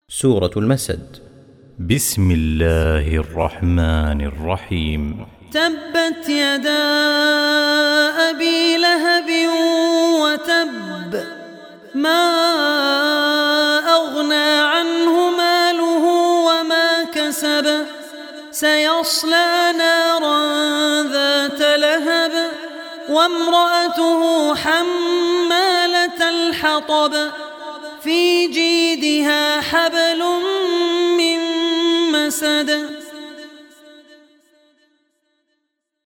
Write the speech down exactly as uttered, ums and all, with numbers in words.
سورة المسد. بسم الله الرحمن الرحيم. تبت يدا أبي لهب وتب، ما أغنى عنه ماله وما كسب، سيصلى نارا ذات لهب وامرأته حمالة الحطب، في جيدها حبل من مسد.